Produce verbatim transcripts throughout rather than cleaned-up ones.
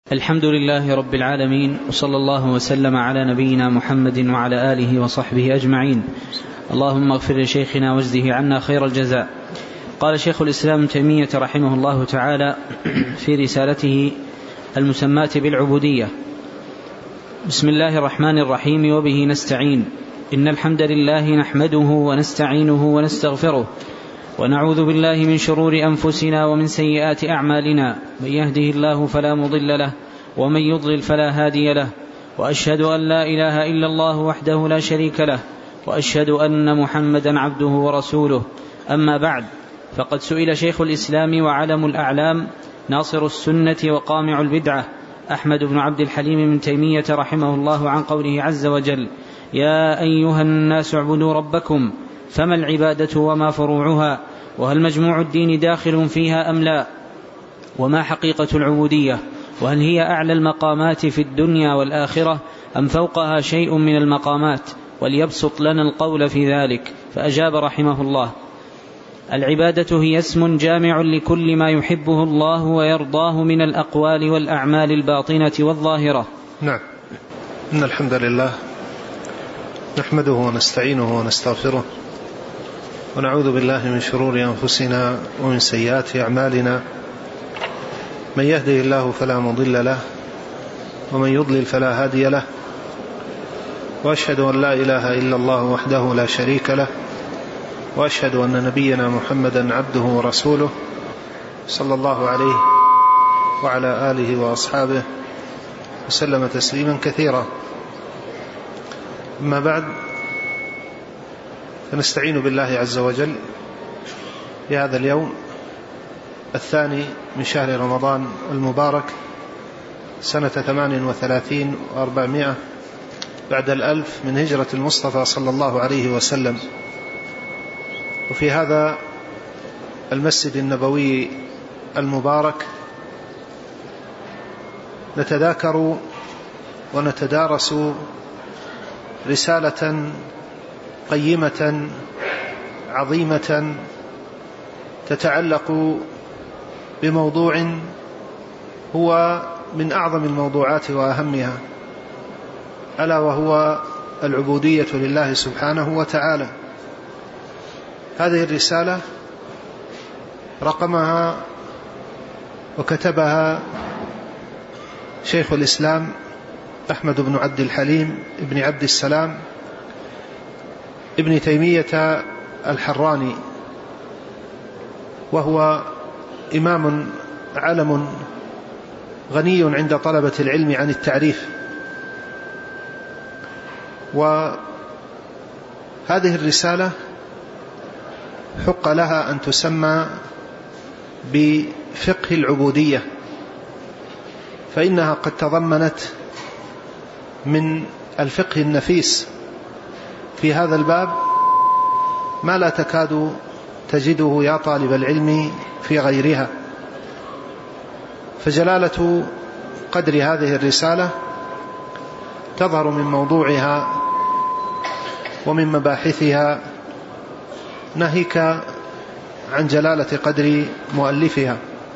الحمد لله رب العالمين، وصلى الله وسلم على نبينا محمد وعلى آله وصحبه أجمعين. اللهم اغفر لشيخنا واجزه عنا خير الجزاء. قال شيخ الإسلام ابن تيمية رحمه الله تعالى في رسالته المسماة بالعبودية: بسم الله الرحمن الرحيم، وبه نستعين. إن الحمد لله نحمده ونستعينه ونستغفره، ونعوذ بالله من شرور أنفسنا ومن سيئات أعمالنا، من يهده الله فلا مضل له، ومن يضلل فلا هادي له، وأشهد أن لا إله إلا الله وحده لا شريك له، وأشهد أن محمدا عبده ورسوله. أما بعد، فقد سئل شيخ الإسلام وعلم الأعلام ناصر السنة وقامع البدعة أحمد بن عبد الحليم بن تيمية رحمه الله عن قوله عز وجل: يا أيها الناس اعبدوا ربكم، فما العبادة وما فروعها، وهل مجموع الدين داخل فيها أم لا، وما حقيقة العبودية، وهل هي أعلى المقامات في الدنيا والآخرة أم فوقها شيء من المقامات، وليبسط لنا القول في ذلك. فأجاب رحمه الله: العبادة هي اسم جامع لكل ما يحبه الله ويرضاه من الأقوال والأعمال الباطنة والظاهرة. نعم. إن الحمد لله نحمده ونستعينه ونستغفره، ونعوذ بالله من شرور أنفسنا ومن سيئات أعمالنا، من يهده الله فلا مضل له، ومن يضلل فلا هادي له، وأشهد أن لا إله إلا الله وحده لا شريك له، وأشهد أن نبينا محمدا عبده ورسوله، صلى الله عليه وعلى آله وأصحابه وسلم تسليما كثيرا. أما بعد، فنستعين بالله عز وجل في هذا اليوم الثاني من شهر رمضان المبارك سنة ثمان وثلاثين وأربعمائة بعد الألف من هجرة المصطفى صلى الله عليه وسلم، وفي هذا المسجد النبوي المبارك نتذاكر ونتدارس رسالة قيمة عظيمة تتعلق بموضوع هو من أعظم الموضوعات وأهمها، ألا وهو العبودية لله سبحانه وتعالى. هذه الرسالة رقمها وكتبها شيخ الإسلام أحمد بن عبد الحليم ابن عبد السلام ابن تيمية الحراني، وهو إمام علم غني عند طلبة العلم عن التعريف. وهذه الرسالة حق لها أن تسمى بفقه العبودية، فإنها قد تضمنت من الفقه النفيس في هذا الباب ما لا تكاد تجده يا طالب العلم في غيرها. فجلالة قدر هذه الرسالة تظهر من موضوعها ومن مباحثها، ناهيك عن جلالة قدر مؤلفها.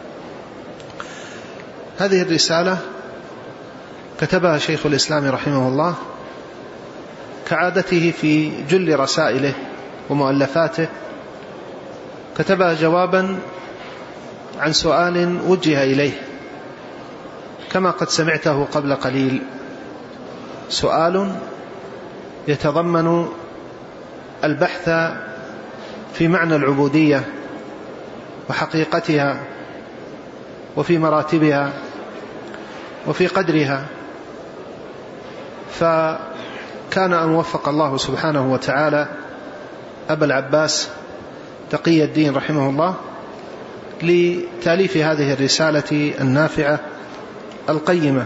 هذه الرسالة كتبها شيخ الإسلام رحمه الله كعادته في جل رسائله ومؤلفاته، كتبها جوابا عن سؤال وجه إليه، كما قد سمعته قبل قليل، سؤال يتضمن البحث في معنى العبودية وحقيقتها وفي مراتبها وفي قدرها. فكان أن وفق الله سبحانه وتعالى أبا العباس تقي الدين رحمه الله لتأليف هذه الرسالة النافعة القيمة.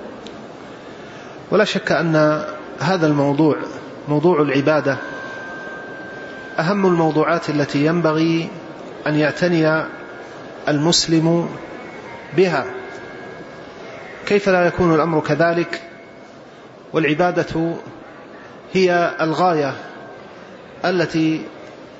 ولا شك أن هذا الموضوع، موضوع العبادة، أهم الموضوعات التي ينبغي أن يعتني المسلم بها. كيف لا يكون الأمر كذلك والعبادة هي الغاية التي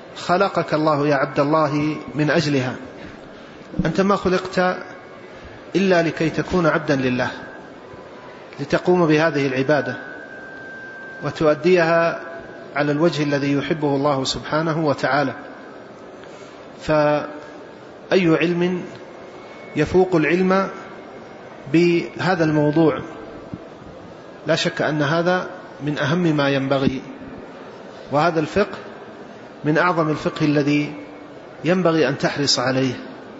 خلقك الله يا عبد الله من أجلها؟ أنت ما خلقت إلا لكي تكون عبدا لله، لتقوم بهذه العبادة وتؤديها على الوجه الذي يحبه الله سبحانه وتعالى. فأي علم يفوق العلم بهذا الموضوع؟ لا شك أن هذا من أهم ما ينبغي، وهذا الفقه من أعظم الفقه الذي ينبغي أن تحرص عليه.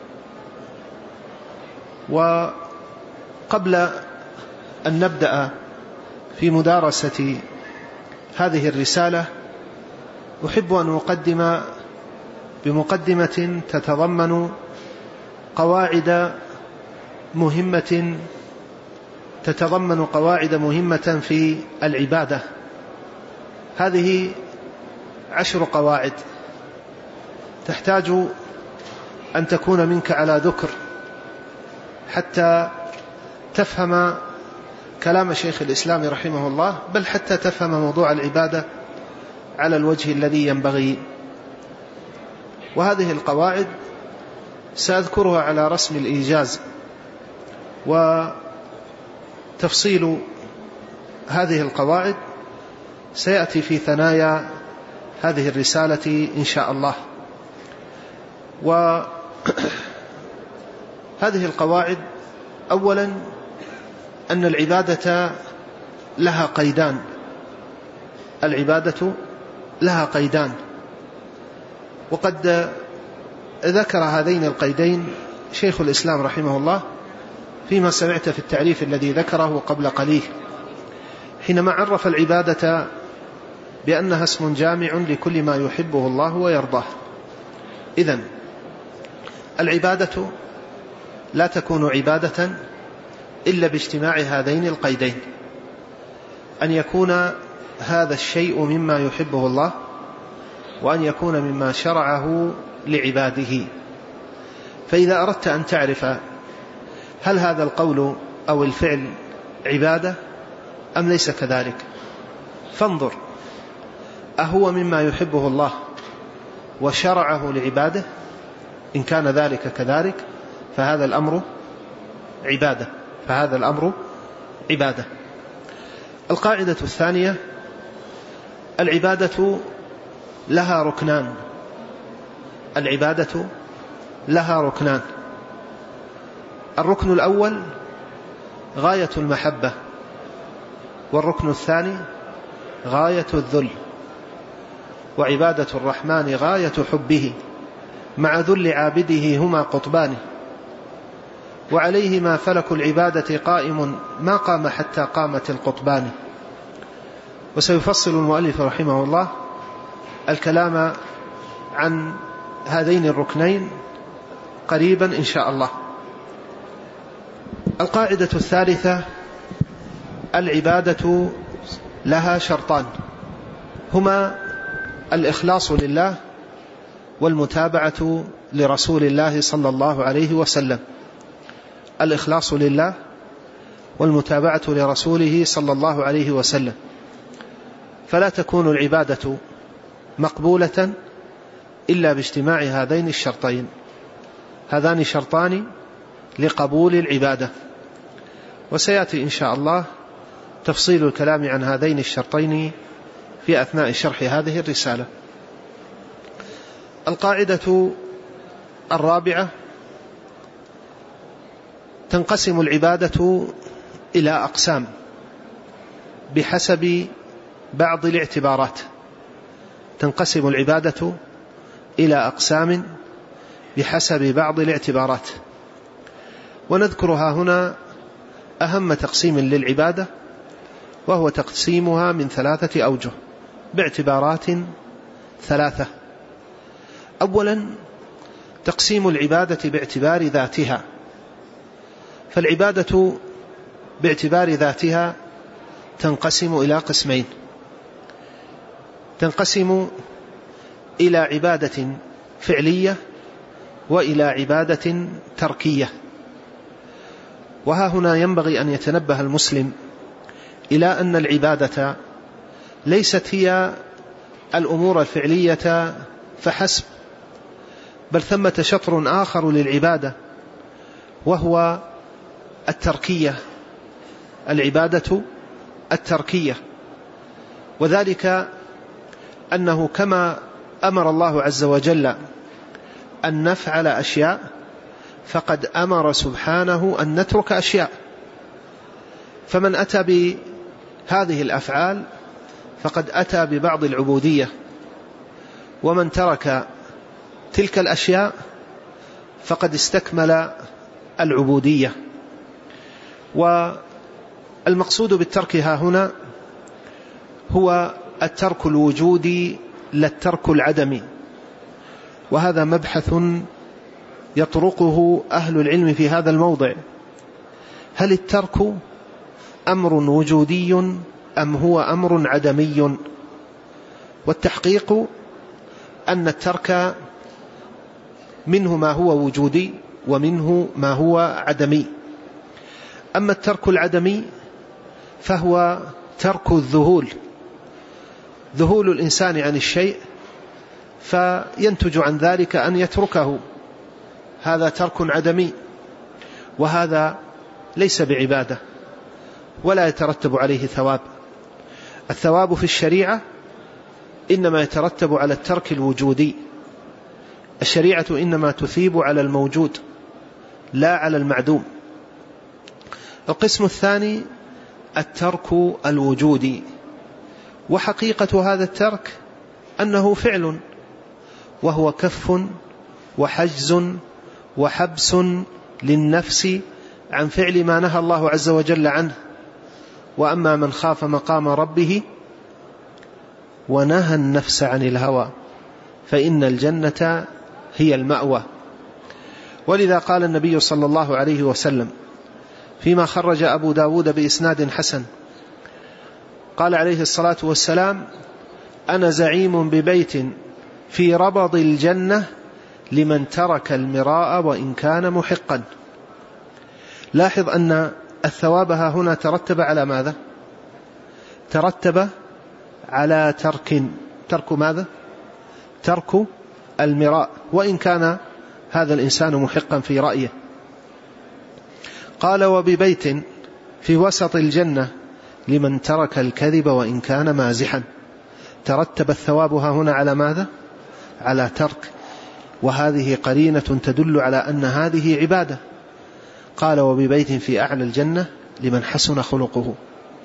وقبل أن نبدأ في مدارسة هذه الرسالة أحب أن أقدم بمقدمة تتضمن قواعد مهمة تتضمن قواعد مهمة في العبادة. هذه عشر قواعد تحتاج أن تكون منك على ذكر حتى تفهم كلام شيخ الإسلام رحمه الله، بل حتى تفهم موضوع العبادة على الوجه الذي ينبغي. وهذه القواعد سأذكرها على رسم الإيجاز، وتفصيل هذه القواعد سيأتي في ثنايا هذه الرسالة إن شاء الله. وهذه القواعد أولا أن العبادة لها قيدان، العبادة لها قيدان، وقد ذكر هذين القيدين شيخ الإسلام رحمه الله فيما سمعت في التعريف الذي ذكره قبل قليل، حينما عرف العبادة بأنها اسم جامع لكل ما يحبه الله ويرضاه. إذن العبادة لا تكون عبادة إلا باجتماع هذين القيدين، أن يكون هذا الشيء مما يحبه الله، وأن يكون مما شرعه لعباده. فإذا أردت أن تعرف هل هذا القول أو الفعل عبادة أم ليس كذلك، فانظر أهو مما يحبه الله وشرعه لعباده؟ إن كان ذلك كذلك فهذا الأمر عبادة، فهذا الأمر عبادة. القاعدة الثانية: العبادة لها ركنان، العبادة لها ركنان. الركن الأول غاية المحبة، والركن الثاني غاية الذل. وعبادة الرحمن غاية حبه مع ذل عابده هما قطبان، وعليهما فلك العبادة قائم ما قام حتى قامت القطبان. وسيفصل المؤلف رحمه الله الكلام عن هذين الركنين قريبا إن شاء الله. القاعدة الثالثة: العبادة لها شرطان، هما الإخلاص لله والمتابعة لرسول الله صلى الله عليه وسلم. الإخلاص لله والمتابعة لرسوله صلى الله عليه وسلم. فلا تكون العبادة مقبولة إلا باجتماع هذين الشرطين، هذان شرطان لقبول العبادة. وسيأتي إن شاء الله تفصيل الكلام عن هذين الشرطين في أثناء شرح هذه الرسالة. القاعدة الرابعة: تنقسم العبادة إلى أقسام بحسب بعض الاعتبارات. تنقسم العبادة إلى أقسام بحسب بعض الاعتبارات، ونذكرها هنا أهم تقسيم للعبادة، وهو تقسيمها من ثلاثة أوجه باعتبارات ثلاثة. أولا تقسيم العبادة باعتبار ذاتها. فالعبادة باعتبار ذاتها تنقسم إلى قسمين: تنقسم إلى عبادة فعلية وإلى عبادة تركية. وها هنا ينبغي أن يتنبه المسلم إلى أن العبادة ليست هي الأمور الفعلية فحسب، بل ثمة شطر آخر للعبادة، وهو التركية، العبادة التركية، وذلك أنه كما أمر الله عز وجل أن نفعل أشياء فقد أمر سبحانه أن نترك أشياء. فمن أتى بهذه الأفعال فقد أتى ببعض العبودية، ومن ترك تلك الأشياء فقد استكمل العبودية. والمقصود بالترك ها هنا هو الترك الوجودي لا الترك العدمي، وهذا مبحث يطرقه أهل العلم في هذا الموضع. هل الترك أمر وجودي أم هو أمر عدمي؟ والتحقيق أن الترك منه ما هو وجودي ومنه ما هو عدمي. أما الترك العدمي فهو ترك الذهول، ذهول الإنسان عن الشيء فينتج عن ذلك أن يتركه، هذا ترك عدمي، وهذا ليس بعبادة ولا يترتب عليه ثواب. الثواب في الشريعة إنما يترتب على الترك الوجودي، الشريعة إنما تثيب على الموجود لا على المعدوم. القسم الثاني الترك الوجودي، وحقيقة هذا الترك أنه فعل، وهو كف وحجز وحبس للنفس عن فعل ما نهى الله عز وجل عنه. وأما من خاف مقام ربه ونهى النفس عن الهوى فإن الجنة هي المأوى. ولذا قال النبي صلى الله عليه وسلم فيما خرج أبو داود بإسناد حسن، قال عليه الصلاة والسلام: أنا زعيم ببيت في ربض الجنة لمن ترك المراء وإن كان محقا. لاحظ أن الثواب ها هنا ترتب على ماذا؟ ترتب على ترك ترك ماذا؟ ترك المراء وإن كان هذا الإنسان محقا في رأيه. قال: وببيت في وسط الجنة لمن ترك الكذب وإن كان مازحا. ترتب الثواب ها هنا على ماذا؟ على ترك، وهذه قرينة تدل على أن هذه عبادة. قال: وببيت في أعلى الجنة لمن حسن خلقه.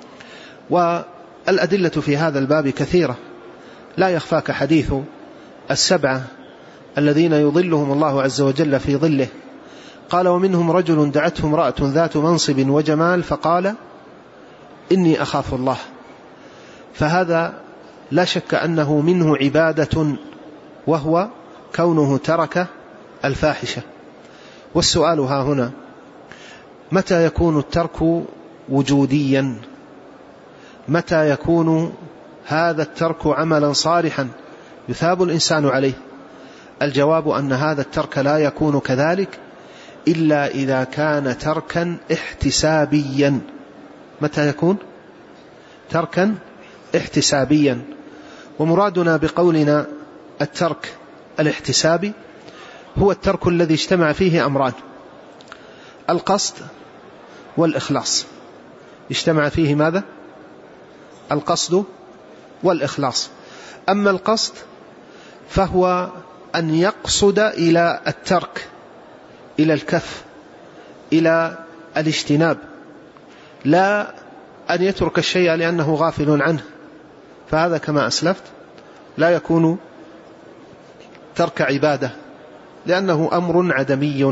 والأدلة في هذا الباب كثيرة، لا يخفاك حديث السبعة الذين يظلهم الله عز وجل في ظله. قال: ومنهم رجل دعته امرأة ذات منصب وجمال فقال: إني أخاف الله. فهذا لا شك أنه منه عبادة، وهو كونه ترك الفاحشة. والسؤال ها هنا: متى يكون الترك وجوديا؟ متى يكون هذا الترك عملا صالحا يثاب الإنسان عليه؟ الجواب أن هذا الترك لا يكون كذلك إلا إذا كان تركا احتسابيا. متى يكون تركا احتسابيا؟ ومرادنا بقولنا الترك الاحتسابي هو الترك الذي اجتمع فيه أمران: القصد والإخلاص. اجتمع فيه ماذا؟ القصد والإخلاص. أما القصد فهو أن يقصد إلى الترك، إلى الكف، إلى الاجتناب، لا أن يترك الشيء لأنه غافل عنه، فهذا كما أسلفت لا يكون ترك عبادة لأنه أمر عدمي.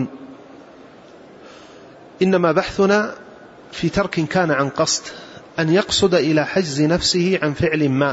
إنما بحثنا في ترك كان عن قصد، أن يقصد إلى حجز نفسه عن فعل ما،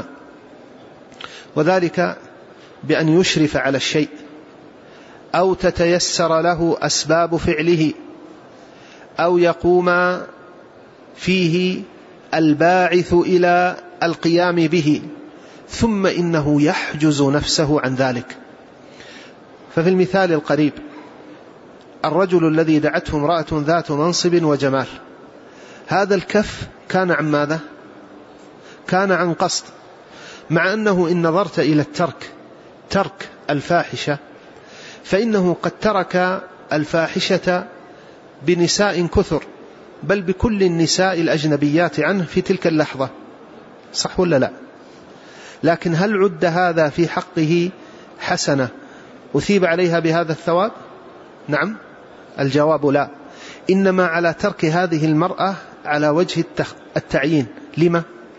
وذلك بأن يشرف على الشيء أو تتيسر له أسباب فعله أو يقوم فيه الباعث إلى القيام به، ثم إنه يحجز نفسه عن ذلك. ففي المثال القريب الرجل الذي دعته امرأة ذات منصب وجمال، هذا الكف كان عن ماذا؟ كان عن قصد، مع أنه إن نظرت إلى الترك ترك الفاحشة فإنه قد ترك الفاحشة بنساء كثر بل بكل النساء الأجنبيات عنه في تلك اللحظة، صح ولا لا؟ لكن هل عد هذا في حقه حسنة أثيب عليها بهذا الثواب؟ نعم، الجواب لا، إنما على ترك هذه المرأة على وجه التعيين. لما؟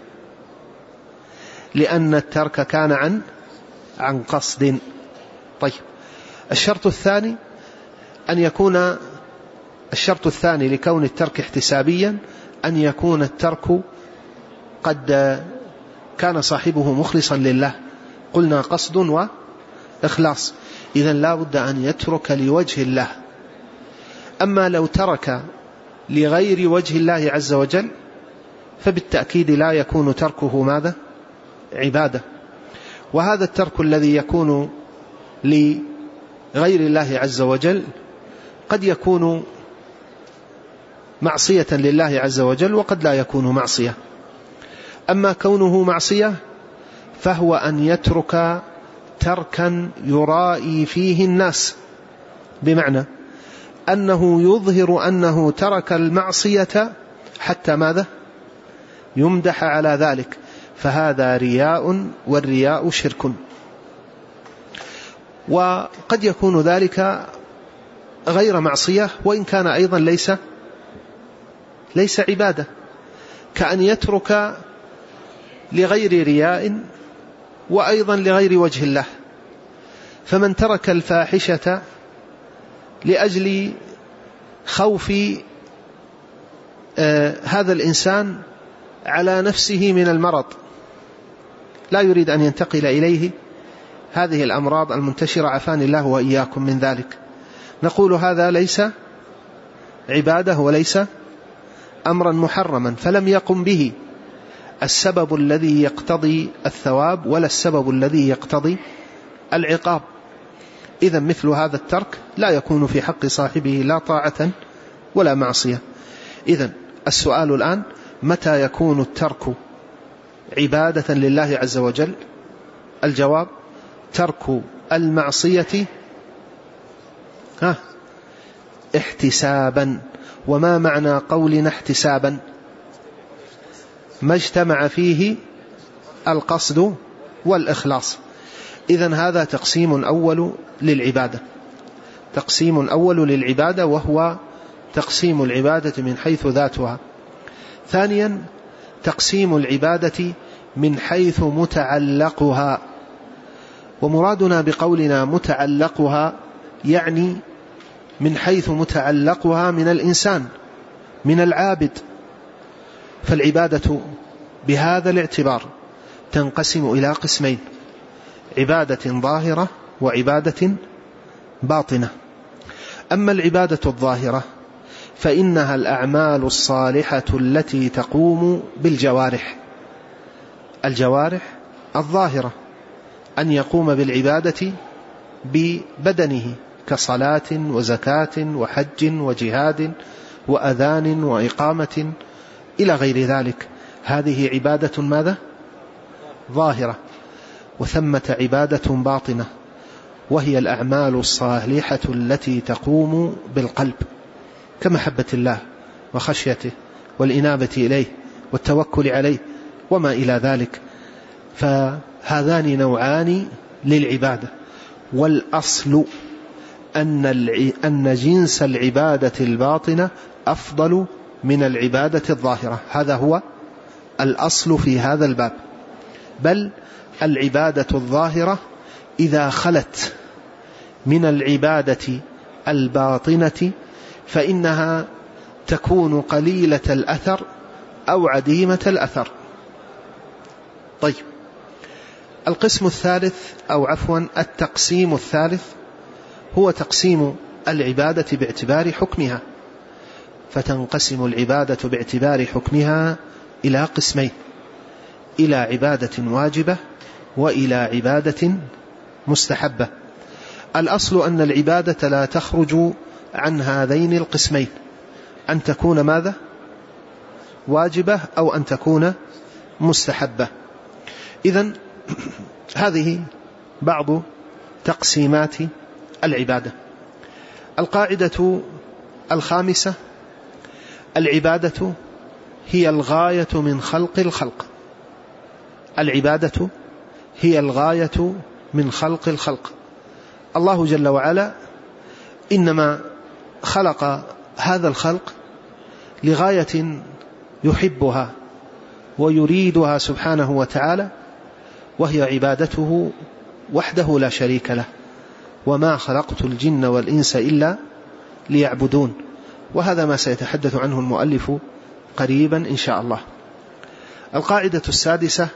لأن الترك كان عن عن قصد. طيب، الشرط الثاني أن يكون الشرط الثاني لكون الترك احتسابيا أن يكون الترك قد كان صاحبه مخلصا لله، قلنا قصد وإخلاص، إذن لا بد أن يترك لوجه الله. أما لو ترك لغير وجه الله عز وجل فبالتأكيد لا يكون تركه ماذا؟ عبادة. وهذا الترك الذي يكون لغير الله عز وجل قد يكون معصية لله عز وجل وقد لا يكون معصية. أما كونه معصية فهو أن يترك تركا يرائي فيه الناس، بمعنى أنه يظهر أنه ترك المعصية حتى ماذا؟ يمدح على ذلك، فهذا رياء، والرياء شرك. وقد يكون ذلك غير معصية وإن كان أيضا ليس ليس عبادة، كأن يترك لغير رياء وأيضا لغير وجه الله. فمن ترك الفاحشة لأجل خوف آه هذا الإنسان على نفسه من المرض، لا يريد أن ينتقل إليه هذه الأمراض المنتشرة، عافاني الله وإياكم من ذلك، نقول هذا ليس عبادة وليس أمرا محرما، فلم يقم به السبب الذي يقتضي الثواب ولا السبب الذي يقتضي العقاب. إذن مثل هذا الترك لا يكون في حق صاحبه لا طاعة ولا معصية. إذن السؤال الآن: متى يكون الترك عبادة لله عز وجل؟ الجواب: ترك المعصية ها احتسابا. وما معنى قولنا احتسابا؟ ما اجتمع فيه القصد والإخلاص. إذن هذا تقسيم أول للعبادة، تقسيم أول للعبادة وهو تقسيم العبادة من حيث ذاتها. ثانيا تقسيم العبادة من حيث متعلقها. ومرادنا بقولنا متعلقها يعني من حيث متعلقها من الإنسان، من العابد. فالعبادة بهذا الاعتبار تنقسم إلى قسمين: عبادة ظاهرة وعبادة باطنة. أما العبادة الظاهرة فإنها الأعمال الصالحة التي تقوم بالجوارح، الجوارح الظاهرة، أن يقوم بالعبادة ببدنه كصلاة وزكاة وحج وجهاد وأذان وإقامة إلى غير ذلك، هذه عبادة ماذا؟ ظاهرة. وثمة عبادة باطنة وهي الأعمال الصالحة التي تقوم بالقلب كمحبة الله وخشيته والإنابة إليه والتوكل عليه وما إلى ذلك. فهذان نوعان للعبادة، والأصل أن أن جنس العبادة الباطنة أفضل من العبادة الظاهرة، هذا هو الأصل في هذا الباب. بل العبادة الظاهرة إذا خلت من العبادة الباطنة فإنها تكون قليلة الأثر أو عديمة الأثر. طيب، القسم الثالث أو عفوا التقسيم الثالث هو تقسيم العبادة باعتبار حكمها. فتنقسم العبادة باعتبار حكمها إلى قسمين: إلى عبادة واجبة وإلى عبادة مستحبة. الأصل أن العبادة لا تخرج عن هذين القسمين، أن تكون ماذا؟ واجبة أو أن تكون مستحبة. إذن هذه بعض تقسيمات العبادة. القاعدة الخامسة العبادة هي الغاية من خلق الخلق، العبادة هي الغاية من خلق الخلق. الله جل وعلا إنما خلق هذا الخلق لغاية يحبها ويريدها سبحانه وتعالى، وهي عبادته وحده لا شريك له. وما خلقت الجن والإنس إلا ليعبدون، وهذا ما سيتحدث عنه المؤلف قريبا إن شاء الله. القاعدة السادسة: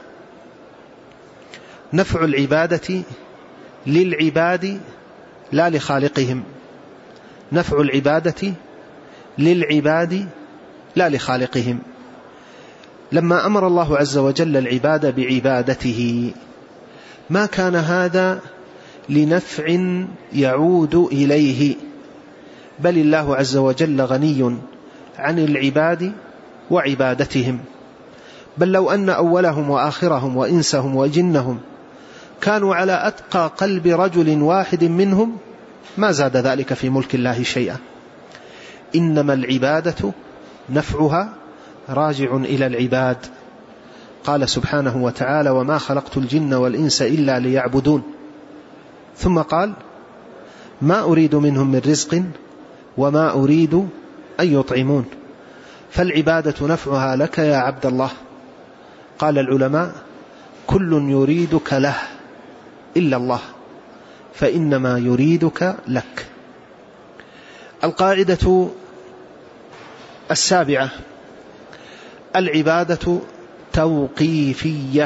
نفع العبادة للعباد لا لخالقهم. نفع العبادة للعباد لا لخالقهم. لما أمر الله عز وجل العباد بعبادته ما كان هذا لنفع يعود إليه، بل الله عز وجل غني عن العباد وعبادتهم. بل لو أن أولهم وآخرهم وإنسهم وجنهم كانوا على أتقى قلب رجل واحد منهم ما زاد ذلك في ملك الله شيئا. إنما العبادة نفعها راجع إلى العباد. قال سبحانه وتعالى: وما خلقت الجن والإنس إلا ليعبدون. ثم قال: ما أريد منهم من رزق وما أريد أن يطعمون. فالعبادة نفعها لك يا عبد الله. قال العلماء: كل يريدك له إلا الله، فإنما يريدك لك. القاعدة السابعة: العبادة توقيفية،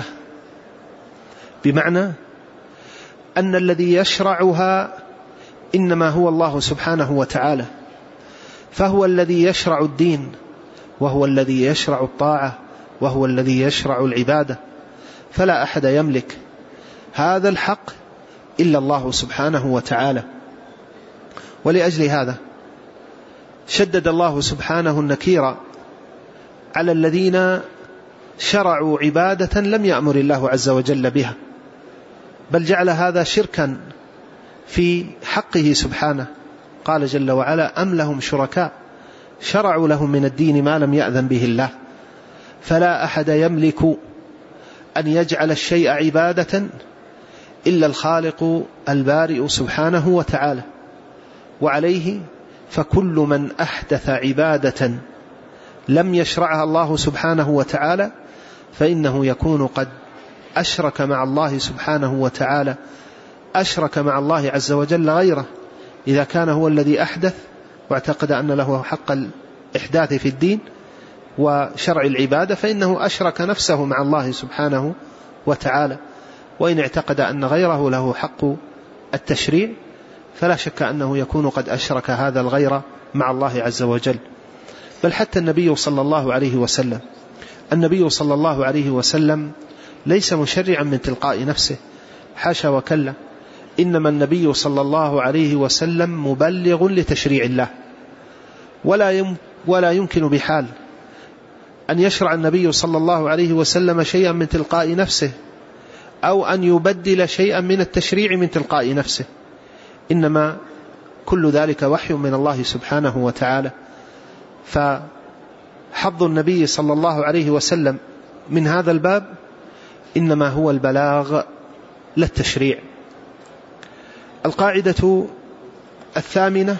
بمعنى أن الذي يشرعها إنما هو الله سبحانه وتعالى، فهو الذي يشرع الدين، وهو الذي يشرع الطاعة، وهو الذي يشرع العبادة. فلا أحد يملك هذا الحق إلا الله سبحانه وتعالى. ولأجل هذا شدد الله سبحانه النكير على الذين شرعوا عبادة لم يأمر الله عز وجل بها، بل جعل هذا شركا في حقه سبحانه. قال جل وعلا: أم لهم شركاء شرعوا لهم من الدين ما لم يأذن به الله. فلا أحد يملك أن يجعل الشيء عبادة إلا الخالق البارئ سبحانه وتعالى. وعليه فكل من أحدث عبادة لم يشرعها الله سبحانه وتعالى فإنه يكون قد أشرك مع الله سبحانه وتعالى، أشرك مع الله عز وجل غيره. إذا كان هو الذي أحدث واعتقد أن له حق الإحداث في الدين وشرع العبادة فإنه أشرك نفسه مع الله سبحانه وتعالى. وإن اعتقد أن غيره له حق التشريع فلا شك أنه يكون قد أشرك هذا الغير مع الله عز وجل. بل حتى النبي صلى الله عليه وسلم النبي صلى الله عليه وسلم ليس مشرعا من تلقاء نفسه، حاشا وكلا. إنما النبي صلى الله عليه وسلم مبلغ لتشريع الله، ولا يم ولا يمكن بحال أن يشرع النبي صلى الله عليه وسلم شيئا من تلقاء نفسه أو أن يبدل شيئا من التشريع من تلقاء نفسه، إنما كل ذلك وحي من الله سبحانه وتعالى. فحظ النبي صلى الله عليه وسلم من هذا الباب إنما هو البلاغ لا التشريع. القاعدة الثامنة: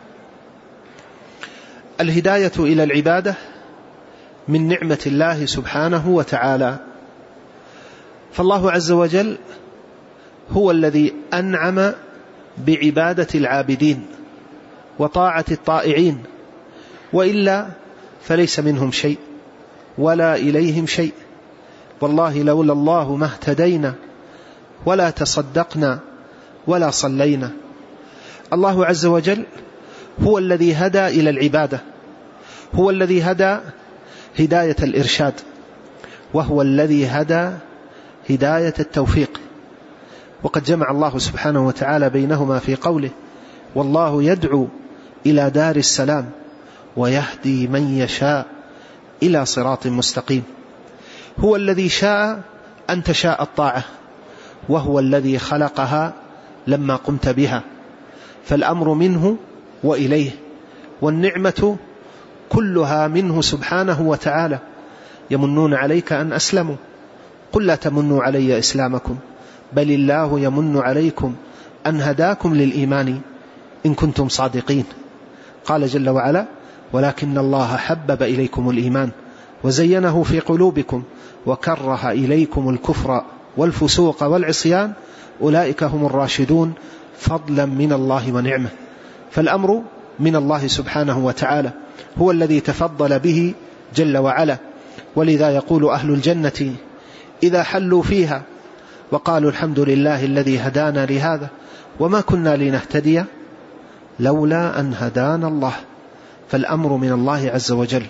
الهداية إلى العبادة من نعمة الله سبحانه وتعالى. فالله عز وجل هو الذي أنعم بعبادة العابدين وطاعة الطائعين، وإلا فليس منهم شيء ولا إليهم شيء. والله لولا الله ما اهتدينا ولا تصدقنا ولا صلينا. الله عز وجل هو الذي هدى إلى العبادة، هو الذي هدى هداية الإرشاد، وهو الذي هدى هداية التوفيق. وقد جمع الله سبحانه وتعالى بينهما في قوله: والله يدعو إلى دار السلام ويهدي من يشاء إلى صراط مستقيم. هو الذي شاء أن تشاء الطاعة، وهو الذي خلقها لما قمت بها، فالأمر منه وإليه، والنعمة كلها منه سبحانه وتعالى. يمنون عليك أن أسلموا، قل لا تمنوا علي إسلامكم بل الله يمن عليكم أن هداكم للإيمان إن كنتم صادقين. قال جل وعلا: ولكن الله حبب إليكم الإيمان وزينه في قلوبكم وكره إليكم الكفر والفسوق والعصيان أولئك هم الراشدون فضلا من الله ونعمه. فالأمر من الله سبحانه وتعالى، هو الذي تفضل به جل وعلا. ولذا يقول أهل الجنة إذا حلوا فيها وقالوا: الحمد لله الذي هدانا لهذا وما كنا لنهتدي لولا أن هدانا الله. فالأمر من الله عز وجل.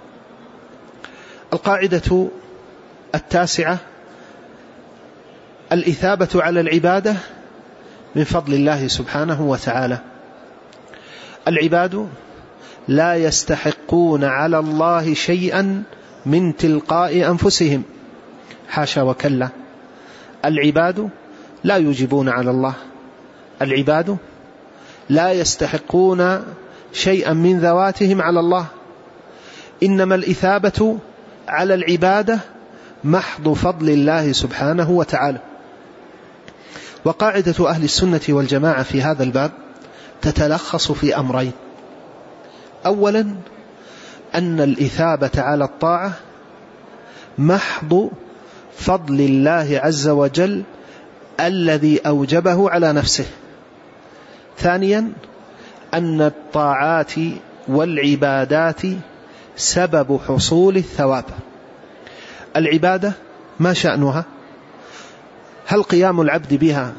القاعدة التاسعة: الإثابة على العبادة من فضل الله سبحانه وتعالى. العباد لا يستحقون على الله شيئا من تلقاء أنفسهم، حاشا وكلا. العباد لا يجيبون على الله، العباد لا يستحقون شيئا من ذواتهم على الله، إنما الإثابة على العبادة محض فضل الله سبحانه وتعالى. وقاعدة أهل السنة والجماعة في هذا الباب تتلخص في أمرين: أولا أن الإثابة على الطاعة محض فضل الله عز وجل الذي أوجبه على نفسه. ثانيا أن الطاعات والعبادات سبب حصول الثواب. العبادة ما شأنها؟ هل قيام العبد بها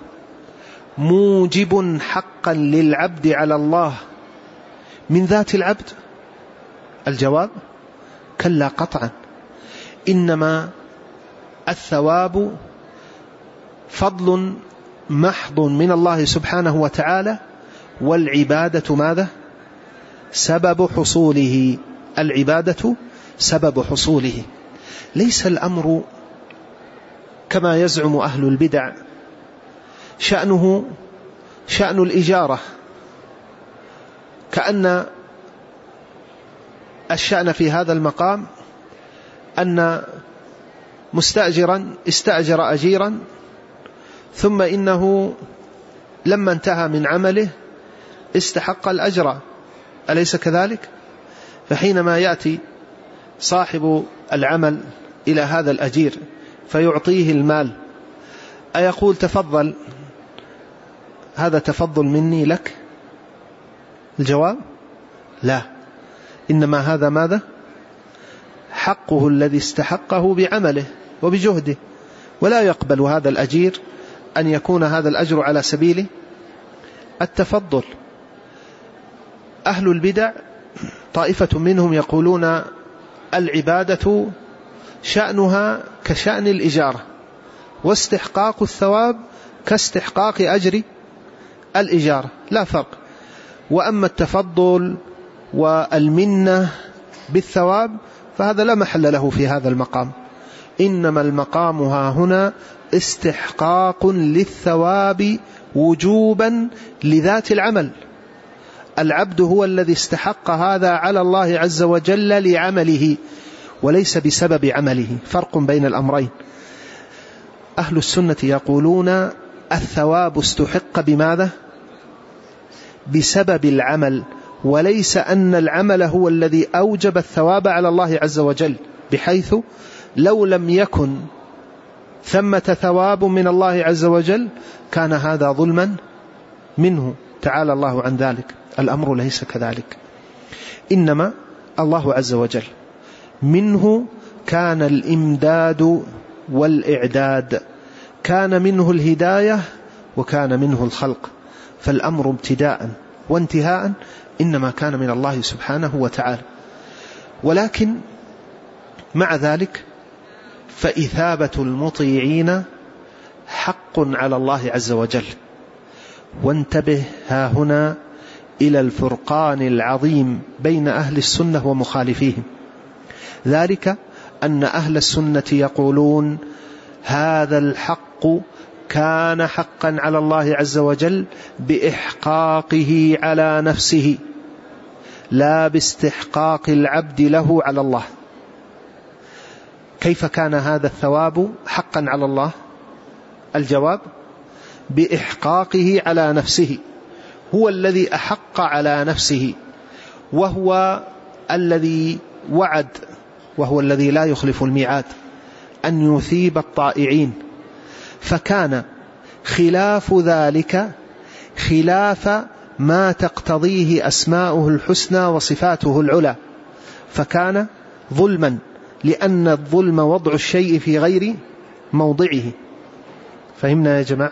موجب حقا للعبد على الله من ذات العبد؟ الجواب: كلا قطعا. إنما الثواب فضل محض من الله سبحانه وتعالى، والعبادة ماذا؟ سبب حصوله. العبادة سبب حصوله. ليس الأمر كما يزعم أهل البدع شأنه شأن الإجارة، كأن الشأن في هذا المقام أن مستأجرا استأجر أجيرا ثم إنه لما انتهى من عمله استحق الأجر، أليس كذلك؟ فحينما يأتي صاحب العمل إلى هذا الأجير فيعطيه المال، أيقول: تفضل، هذا تفضل مني لك؟ الجواب: لا، إنما هذا ماذا؟ حقه الذي استحقه بعمله وبجهده، ولا يقبل هذا الأجير أن يكون هذا الأجر على سبيل التفضل. أهل البدع طائفة منهم يقولون العبادة شأنها كشأن الإجارة، واستحقاق الثواب كاستحقاق أجر الإجارة، لا فرق. وأما التفضل والمنة بالثواب فهذا لا محل له في هذا المقام، إنما المقام ها هنا استحقاق للثواب وجوبا لذات العمل. العبد هو الذي استحق هذا على الله عز وجل لعمله وليس بسبب عمله، فرق بين الأمرين. أهل السنة يقولون الثواب استحق بماذا؟ بسبب العمل، وليس أن العمل هو الذي أوجب الثواب على الله عز وجل، بحيث لو لم يكن ثمة ثواب من الله عز وجل كان هذا ظلما منه، تعالى الله عن ذلك. الأمر ليس كذلك، إنما الله عز وجل منه كان الإمداد والإعداد، كان منه الهداية وكان منه الخلق، فالأمر ابتداء وانتهاء إنما كان من الله سبحانه وتعالى. ولكن مع ذلك فإثابة المطيعين حق على الله عز وجل. وانتبه ها هنا إلى الفرقان العظيم بين أهل السنة ومخالفيهم، ذلك أن أهل السنة يقولون هذا الحق كان حقا على الله عز وجل بإحقاقه على نفسه، لا باستحقاق العبد له على الله. كيف كان هذا الثواب حقا على الله؟ الجواب: بإحقاقه على نفسه، هو الذي أحق على نفسه، وهو الذي وعد، وهو الذي لا يخلف الميعاد، أن يثيب الطائعين. فكان خلاف ذلك خلاف ما تقتضيه أسماؤه الحسنى وصفاته العلى، فكان ظلما، لأن الظلم وضع الشيء في غير موضعه. فهمنا يا جماعة؟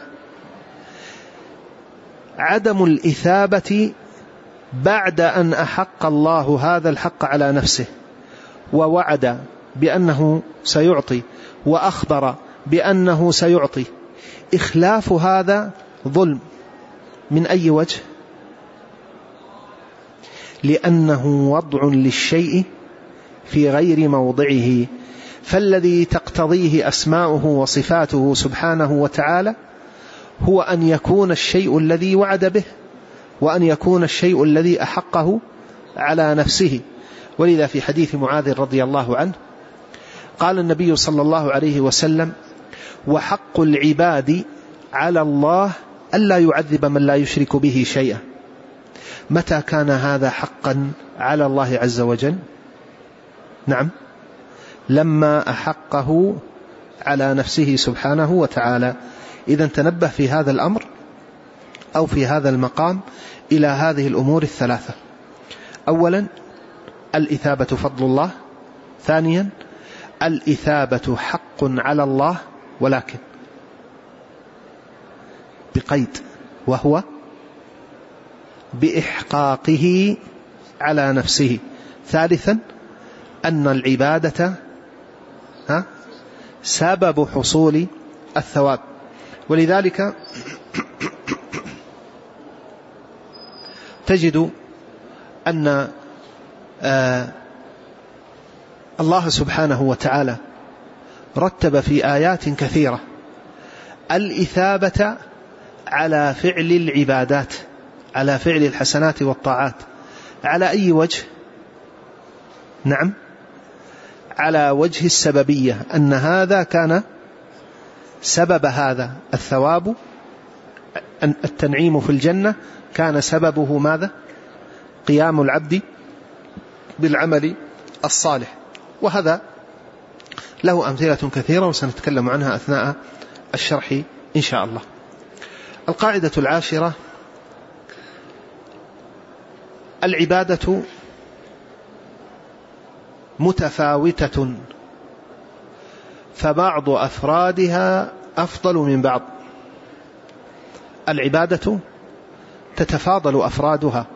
عدم الإثابة بعد أن أحق الله هذا الحق على نفسه ووعد بأنه سيعطي وأخبر بأنه سيعطي، إخلاف هذا ظلم. من أي وجه؟ لأنه وضع للشيء في غير موضعه. فالذي تقتضيه أسماؤه وصفاته سبحانه وتعالى هو أن يكون الشيء الذي وعد به، وأن يكون الشيء الذي أحقه على نفسه. ولذا في حديث معاذ رضي الله عنه قال النبي صلى الله عليه وسلم: وحق العباد على الله ألا يعذب من لا يشرك به شيئا. متى كان هذا حقا على الله عز وجل؟ نعم، لما أحقه على نفسه سبحانه وتعالى. إذن تنبه في هذا الأمر أو في هذا المقام إلى هذه الأمور الثلاثة: أولا الإثابة فضل الله، ثانيا الإثابة حق على الله ولكن بقيد، وهو بإحقاقه على نفسه، ثالثا أن العبادة ها سبب حصول الثواب. ولذلك تجد أن آه الله سبحانه وتعالى رتب في آيات كثيرة الإثابة على فعل العبادات، على فعل الحسنات والطاعات. على أي وجه؟ نعم، على وجه السببية، أن هذا كان سبب هذا الثواب، التنعيم في الجنة كان سببه ماذا؟ قيام العبد بالعمل الصالح. وهذا له أمثلة كثيرة وسنتكلم عنها أثناء الشرح إن شاء الله. القاعدة العاشرة: العبادة متفاوتة، فبعض أفرادها أفضل من بعض. العبادة تتفاضل أفرادها،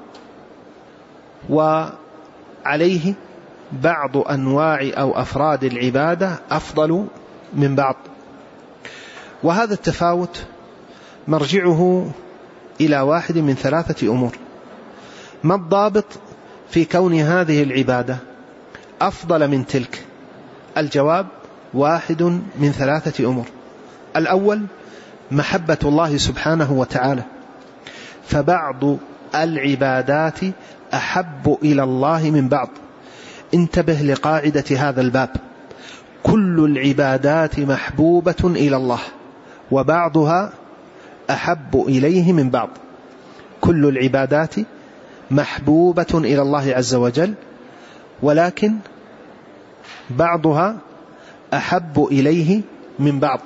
وعليه بعض أنواع أو أفراد العبادة أفضل من بعض. وهذا التفاوت مرجعه إلى واحد من ثلاثة أمور. ما الضابط في كون هذه العبادة أفضل من تلك؟ الجواب: واحد من ثلاثة أمور. الأول محبة الله سبحانه وتعالى، فبعض العبادات أحب إلى الله من بعض. انتبه لقاعدة هذا الباب: كل العبادات محبوبة إلى الله، وبعضها أحب إليه من بعض. كل العبادات محبوبة إلى الله عز وجل، ولكن بعضها أحب إليه من بعض.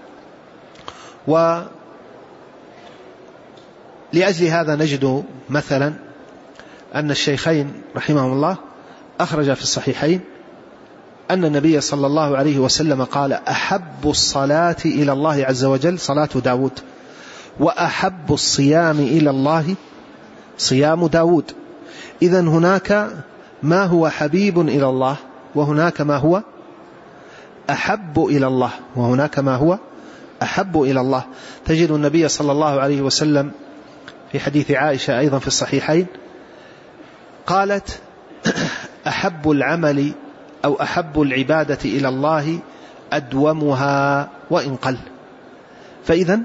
ولأجل هذا نجد مثلا أن الشيخين رحمهم الله أخرج في الصحيحين أن النبي صلى الله عليه وسلم قال: أحب الصلاة إلى الله عز وجل صلاة داود، وأحب الصيام إلى الله صيام داود. إذن هناك ما هو حبيب إلى الله، وهناك ما هو أحب إلى الله، وهناك ما هو أحب إلى الله. تجد النبي صلى الله عليه وسلم في حديث عائشة أيضا في الصحيحين قالت: أحب العمل أو أحب العبادة إلى الله أدومها وإن قل. فإذن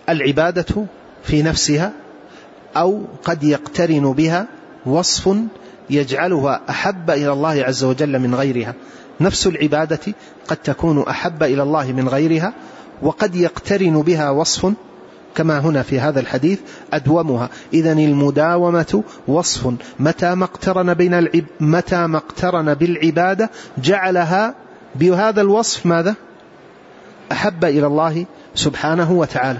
العبادة في نفسها أو قد يقترن بها وصف يجعلها أحب إلى الله عز وجل من غيرها. نفس العبادة قد تكون أحب إلى الله من غيرها، وقد يقترن بها وصف كما هنا في هذا الحديث أدومها. إذن المداومة وصف متى ما اقترن بين العب متى ما اقترن بالعبادة جعلها بهذا الوصف ماذا؟ أحب إلى الله سبحانه وتعالى.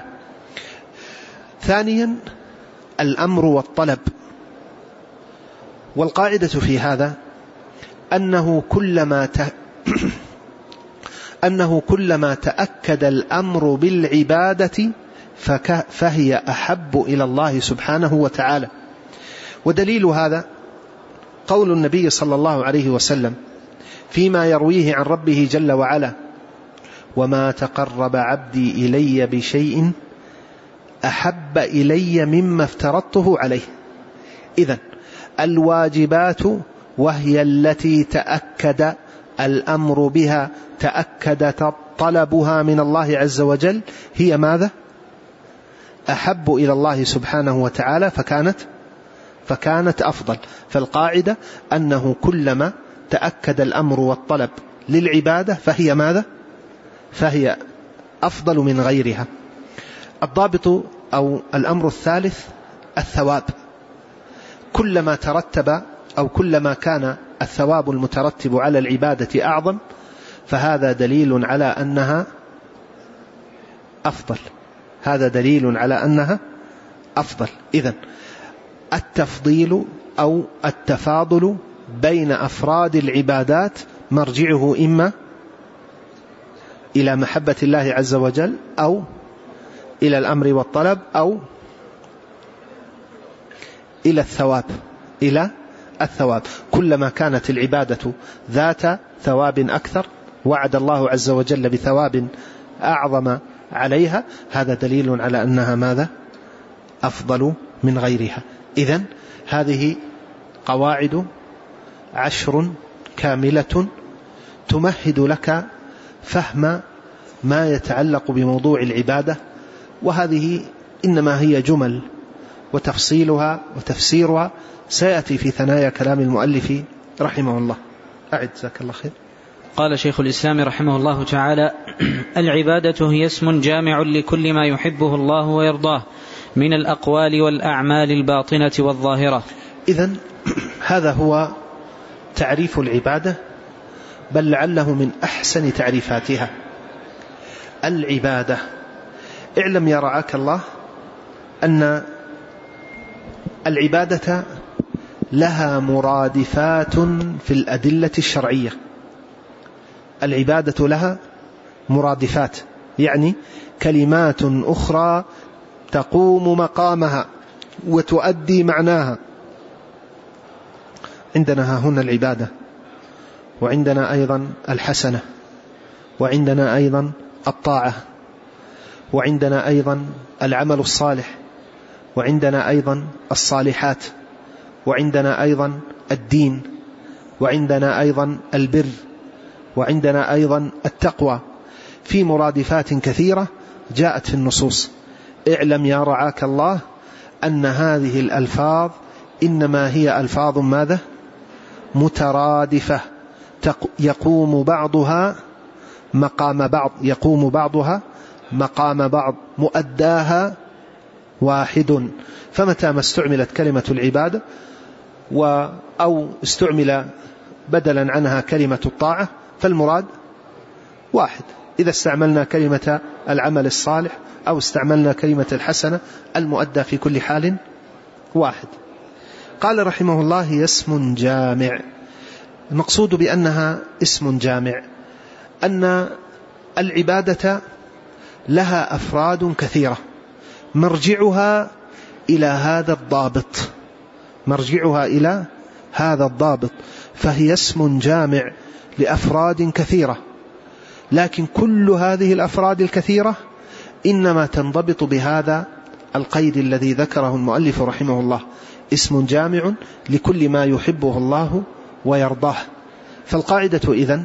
ثانيا الأمر والطلب، والقاعدة في هذا أنه كلما ت... أنه كلما تأكد الأمر بالعبادة فك... فهي أحب إلى الله سبحانه وتعالى. ودليل هذا قول النبي صلى الله عليه وسلم فيما يرويه عن ربه جل وعلا: وما تقرب عبدي إلي بشيء أحب إلي مما افترضته عليه. إذن الواجبات وهي التي تأكد الأمر بها، تأكد طلبها من الله عز وجل، هي ماذا؟ أحب إلى الله سبحانه وتعالى، فكانت فكانت أفضل. فالقاعدة أنه كلما تأكد الأمر والطلب للعبادة فهي ماذا؟ فهي أفضل من غيرها. الضابط أو الأمر الثالث الثواب. كلما ترتب أو كلما كان الثواب المترتب على العبادة أعظم فهذا دليل على أنها أفضل، هذا دليل على أنها أفضل. إذن التفضيل أو التفاضل بين أفراد العبادات مرجعه إما إلى محبة الله عز وجل أو إلى الأمر والطلب أو إلى الثواب إلى الثواب. كلما كانت العبادة ذات ثواب أكثر وعد الله عز وجل بثواب أعظم عليها، هذا دليل على أنها ماذا؟ أفضل من غيرها. إذن هذه قواعد عشر كاملة تمهد لك فهم ما يتعلق بموضوع العبادة، وهذه إنما هي جمل، وتفصيلها وتفسيرها سيأتي في ثنايا كلام المؤلف رحمه الله. أعد جزاك الله خير. قال شيخ الإسلام رحمه الله تعالى: العبادة هي اسم جامع لكل ما يحبه الله ويرضاه من الأقوال والأعمال الباطنة والظاهرة. إذن هذا هو تعريف العبادة، بل لعله من أحسن تعريفاتها. العبادة، اعلم يا رعاك الله أن العبادة لها مرادفات في الأدلة الشرعية. العبادة لها مرادفات، يعني كلمات أخرى تقوم مقامها وتؤدي معناها. عندنا هنا العبادة، وعندنا أيضا الحسنة، وعندنا أيضا الطاعة، وعندنا أيضا العمل الصالح، وعندنا أيضا الصالحات، وعندنا أيضا الدين، وعندنا أيضا البر، وعندنا أيضا التقوى. في مرادفات كثيرة جاءت في النصوص. اعلم يا رعاك الله أن هذه الألفاظ إنما هي ألفاظ ماذا؟ مترادفة، يقوم بعضها مقام بعض، يقوم بعضها مقام بعض، مؤداها واحد. فمتى ما استعملت كلمة العبادة و أو استعمل بدلا عنها كلمة الطاعة فالمراد واحد. إذا استعملنا كلمة العمل الصالح أو استعملنا كلمة الحسنة المؤدى في كل حال واحد. قال رحمه الله: هي اسم جامع. المقصود بأنها اسم جامع أن العبادة لها أفراد كثيرة، مرجعها إلى هذا الضابط، مرجعها إلى هذا الضابط، فهي اسم جامع لأفراد كثيرة. لكن كل هذه الأفراد الكثيرة إنما تنضبط بهذا القيد الذي ذكره المؤلف رحمه الله: اسم جامع لكل ما يحبه الله ويرضاه. فالقاعدة إذن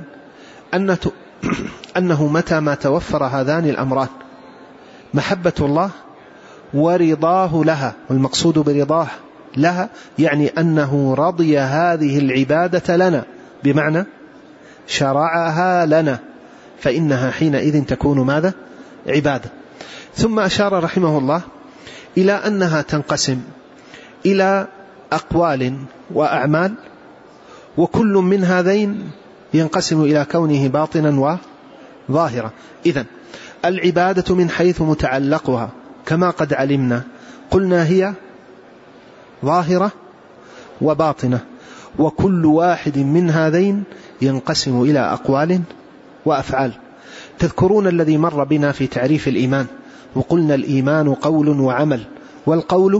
أنه متى ما توفر هذان الأمران، محبة الله ورضاه لها، والمقصود برضاه لها يعني أنه رضي هذه العبادة لنا، بمعنى شرعها لنا، فإنها حينئذ تكون ماذا؟ عبادة. ثم أشار رحمه الله إلى أنها تنقسم إلى أقوال وأعمال، وكل من هذين ينقسم إلى كونه باطنا وظاهرا. إذن العبادة من حيث متعلقها كما قد علمنا قلنا هي ظاهرة وباطنة، وكل واحد من هذين ينقسم إلى أقوال وأفعال. تذكرون الذي مر بنا في تعريف الإيمان، وقلنا الإيمان قول وعمل، والقول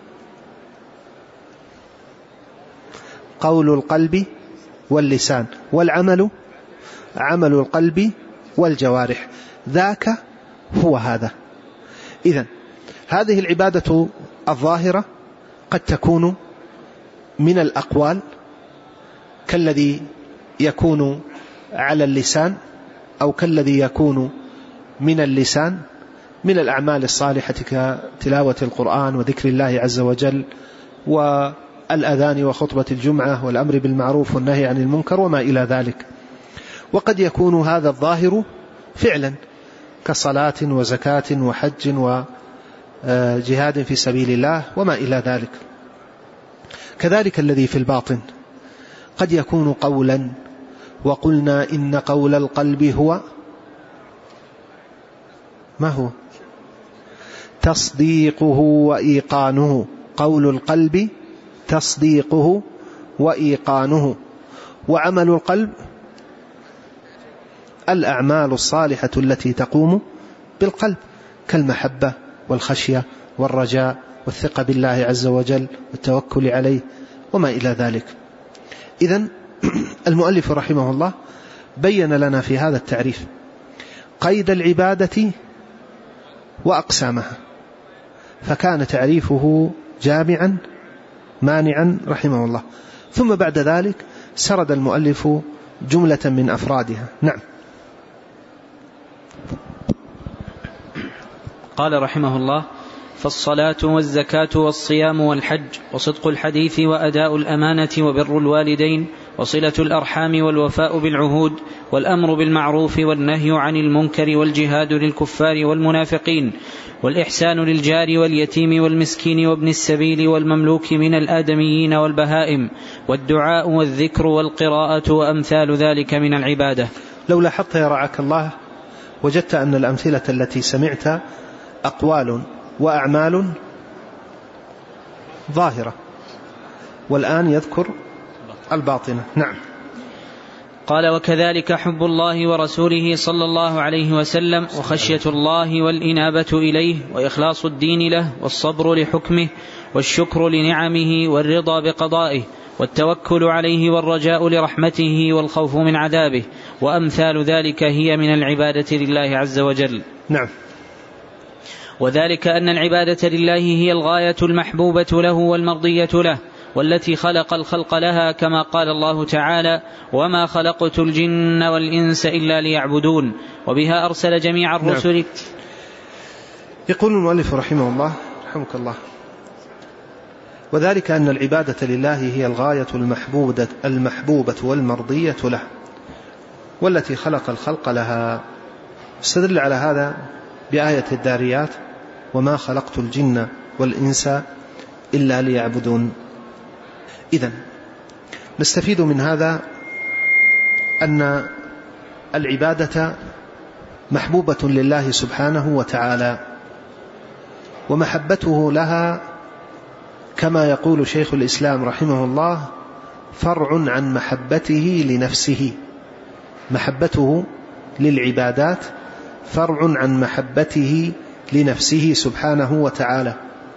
قول القلب واللسان، والعمل عمل القلب والجوارح، ذاك هو هذا. إذن هذه العبادة الظاهرة قد تكون من الأقوال كالذي يكون على اللسان، أو كالذي يكون من اللسان من الأعمال الصالحة كتلاوة القرآن وذكر الله عز وجل والأذان وخطبة الجمعة والأمر بالمعروف والنهي عن المنكر وما إلى ذلك. وقد يكون هذا الظاهر فعلا كصلاة وزكاة وحج وجهاد في سبيل الله وما إلى ذلك. كذلك الذي في الباطن قد يكون قولا، وقلنا إن قول القلب هو ما هو؟ تصديقه وإيقانه. قول القلب تصديقه وإيقانه، وعمل القلب الأعمال الصالحة التي تقوم بالقلب كالمحبة والخشية والرجاء والثقة بالله عز وجل والتوكل عليه وما إلى ذلك. إذن المؤلف رحمه الله بين لنا في هذا التعريف قيد العبادة وأقسامها، فكان تعريفه جامعا مانعا رحمه الله. ثم بعد ذلك سرد المؤلف جملة من أفرادها. نعم. قال رحمه الله: فالصلاة والزكاة والصيام والحج وصدق الحديث وأداء الأمانة وبر الوالدين وصلة الأرحام والوفاء بالعهود والأمر بالمعروف والنهي عن المنكر والجهاد للكفار والمنافقين والإحسان للجار واليتيم والمسكين وابن السبيل والمملوك من الآدميين والبهائم والدعاء والذكر والقراءة وأمثال ذلك من العبادة. لو لاحظت يا رعاك الله وجدت أن الأمثلة التي سمعت أقوال وأعمال ظاهرة، والآن يذكر الباطنة. نعم. قال: وكذلك حب الله ورسوله صلى الله عليه وسلم وخشية الله والإنابة إليه وإخلاص الدين له والصبر لحكمه والشكر لنعمه والرضا بقضائه والتوكل عليه والرجاء لرحمته والخوف من عذابه وأمثال ذلك هي من العبادة لله عز وجل. نعم. وذلك أن العبادة لله هي الغاية المحبوبة له والمرضية له، والتي خلق الخلق لها، كما قال الله تعالى: وما خلقت الجن والإنس إلا ليعبدون، وبها أرسل جميع الرسل. نعم. يقول المؤلف رحمه الله رحمك الله: وذلك أن العبادة لله هي الغاية المحبوبة, المحبوبة والمرضية له، والتي خلق الخلق لها. استدل على هذا بآية الذاريات: وما خلقت الجن والإنس إلا ليعبدون. إذن نستفيد من هذا أن العبادة محبوبة لله سبحانه وتعالى، ومحبته لها كما يقول شيخ الإسلام رحمه الله فرع عن محبته لنفسه. محبته للعبادات فرع عن محبته لنفسه سبحانه وتعالى.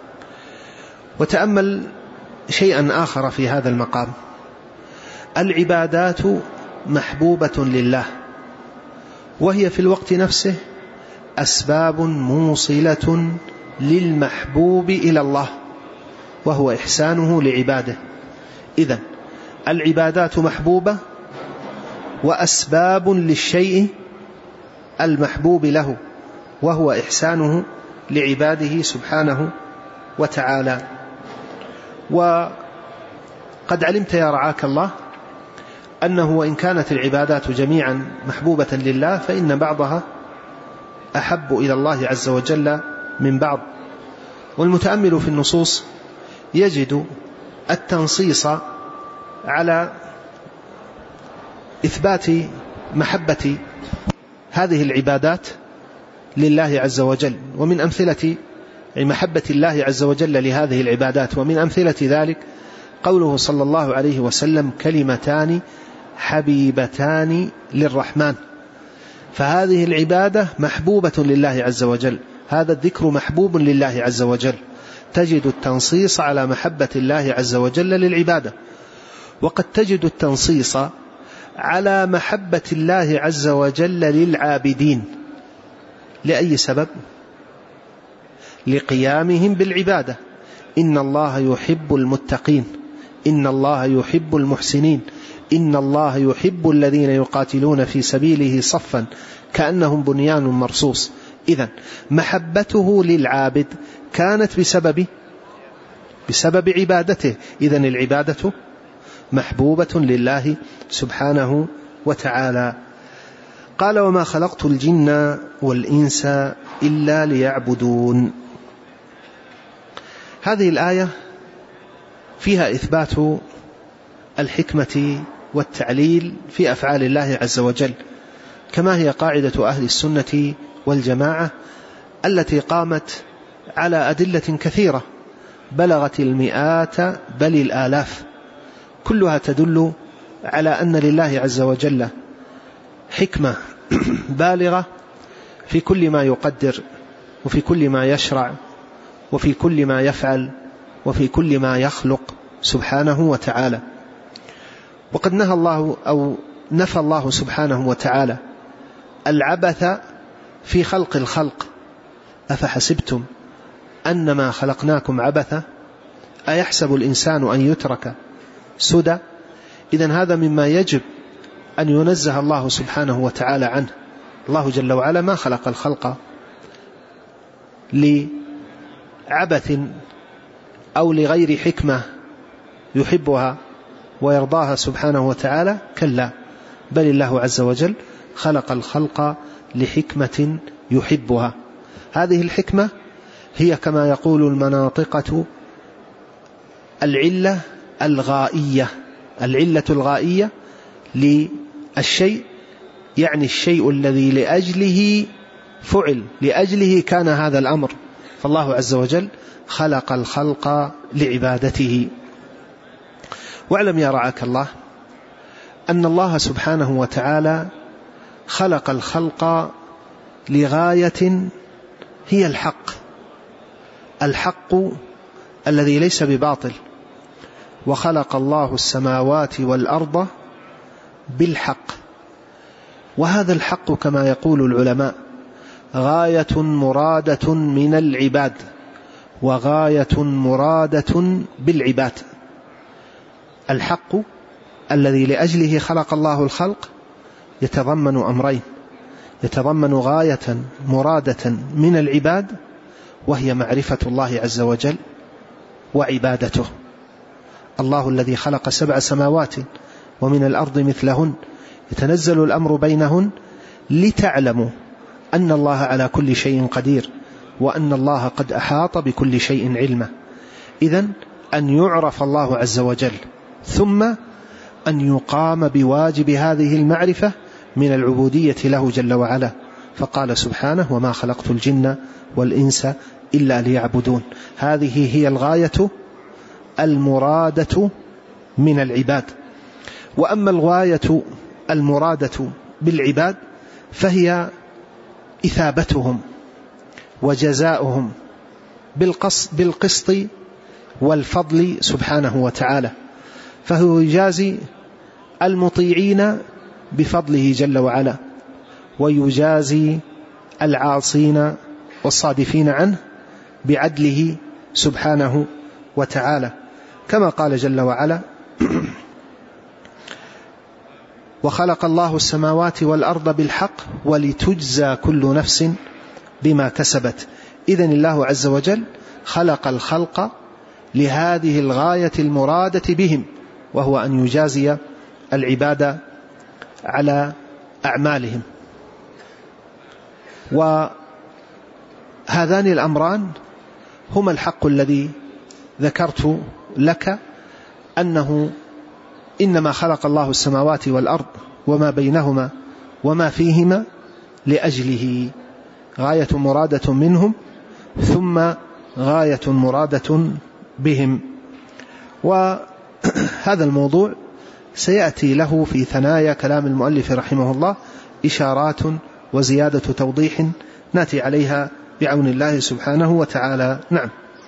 وتأمل شيئا آخر في هذا المقام: العبادات محبوبة لله، وهي في الوقت نفسه أسباب موصلة للمحبوب إلى الله، وهو إحسانه لعباده. إذن العبادات محبوبة وأسباب للشيء المحبوب له، وهو إحسانه لعباده سبحانه وتعالى. وقد علمت يا رعاك الله أنه وإن كانت العبادات جميعا محبوبة لله فإن بعضها أحب إلى الله عز وجل من بعض. والمتأمل في النصوص يجد التنصيص على إثبات محبة هذه العبادات لله عز وجل. ومن أمثلة محبة الله عز وجل لهذه العبادات ومن أمثلة ذلك قوله صلى الله عليه وسلم: كلمتان حبيبتان للرحمن. فهذه العبادة محبوبة لله عز وجل، هذا الذكر محبوب لله عز وجل، تجد التنصيص على محبة الله عز وجل للعبادة. وقد تجد التنصيص على محبة الله عز وجل للعابدين. لأي سبب؟ لقيامهم بالعبادة. إن الله يحب المتقين، إن الله يحب المحسنين، إن الله يحب الذين يقاتلون في سبيله صفا كأنهم بنيان مرصوص. إذن محبته للعابد كانت بسبب بسبب عبادته. إذن العبادة محبوبة لله سبحانه وتعالى. قال: وما خلقت الجن والإنس إلا ليعبدون. هذه الآية فيها إثبات الحكمة والتعليل في أفعال الله عز وجل، كما هي قاعدة أهل السنة والجماعة التي قامت على أدلة كثيرة بلغت المئات بل الآلاف، كلها تدل على أن لله عز وجل حكمة بالغة في كل ما يقدر، وفي كل ما يشرع، وفي كل ما يفعل، وفي كل ما يخلق سبحانه وتعالى. وقد نهى الله أو نفى الله سبحانه وتعالى العبث في خلق الخلق. أفحسبتم أنما خلقناكم عبثا أيحسب الإنسان أن يترك سدى. إذن هذا مما يجب أن ينزه الله سبحانه وتعالى عنه. الله جل وعلا ما خلق الخلق لعبث أو لغير حكمة يحبها ويرضاها سبحانه وتعالى، كلا، بل الله عز وجل خلق الخلق لحكمة يحبها. هذه الحكمة هي كما يقول المناطقة العلة الغائية. العلة الغائية للشيء يعني الشيء الذي لأجله فعل، لأجله كان هذا الأمر. فالله عز وجل خلق الخلق لعبادته. واعلم يا رعاك الله أن الله سبحانه وتعالى خلق الخلق لغاية هي الحق، الحق الذي ليس بباطل. وخلق الله السماوات والأرض بالحق، وهذا الحق كما يقول العلماء غاية مرادة من العباد وغاية مرادة بالعباد. الحق الذي لأجله خلق الله الخلق يتضمن أمرين: يتضمن غاية مرادة من العباد وهي معرفة الله عز وجل وعبادته. الله الذي خلق سبع سماوات ومن الأرض مثلهن يتنزل الأمر بينهن لتعلموا أن الله على كل شيء قدير وأن الله قد أحاط بكل شيء علما. إذن أن يعرف الله عز وجل ثم أن يقام بواجب هذه المعرفة من العبودية له جل وعلا. فقال سبحانه: وما خلقت الجن والإنس إلا ليعبدون. هذه هي الغاية المرادة من العباد. وأما الغاية المرادة بالعباد فهي إثابتهم وجزاؤهم بالقسط والفضل سبحانه وتعالى. فهو يجازي المطيعين بفضله جل وعلا، ويجازي العاصين والصادفين عنه بعدله سبحانه وتعالى، كما قال جل وعلا: وخلق الله السماوات والأرض بالحق ولتجزى كل نفس بما كسبت. إذن الله عز وجل خلق الخلق لهذه الغاية المرادة بهم، وهو أن يجازي العباد على أعمالهم. وهذان الأمران هما الحق الذي ذكرت لك، أنه إنما خلق الله السماوات والأرض وما بينهما وما فيهما لأجله، غاية مرادة منهم ثم غاية مرادة بهم. وهذا الموضوع سيأتي له في ثنايا كلام المؤلف رحمه الله إشارات وزيادة توضيح نأتي عليها بعون الله سبحانه وتعالى. نعم.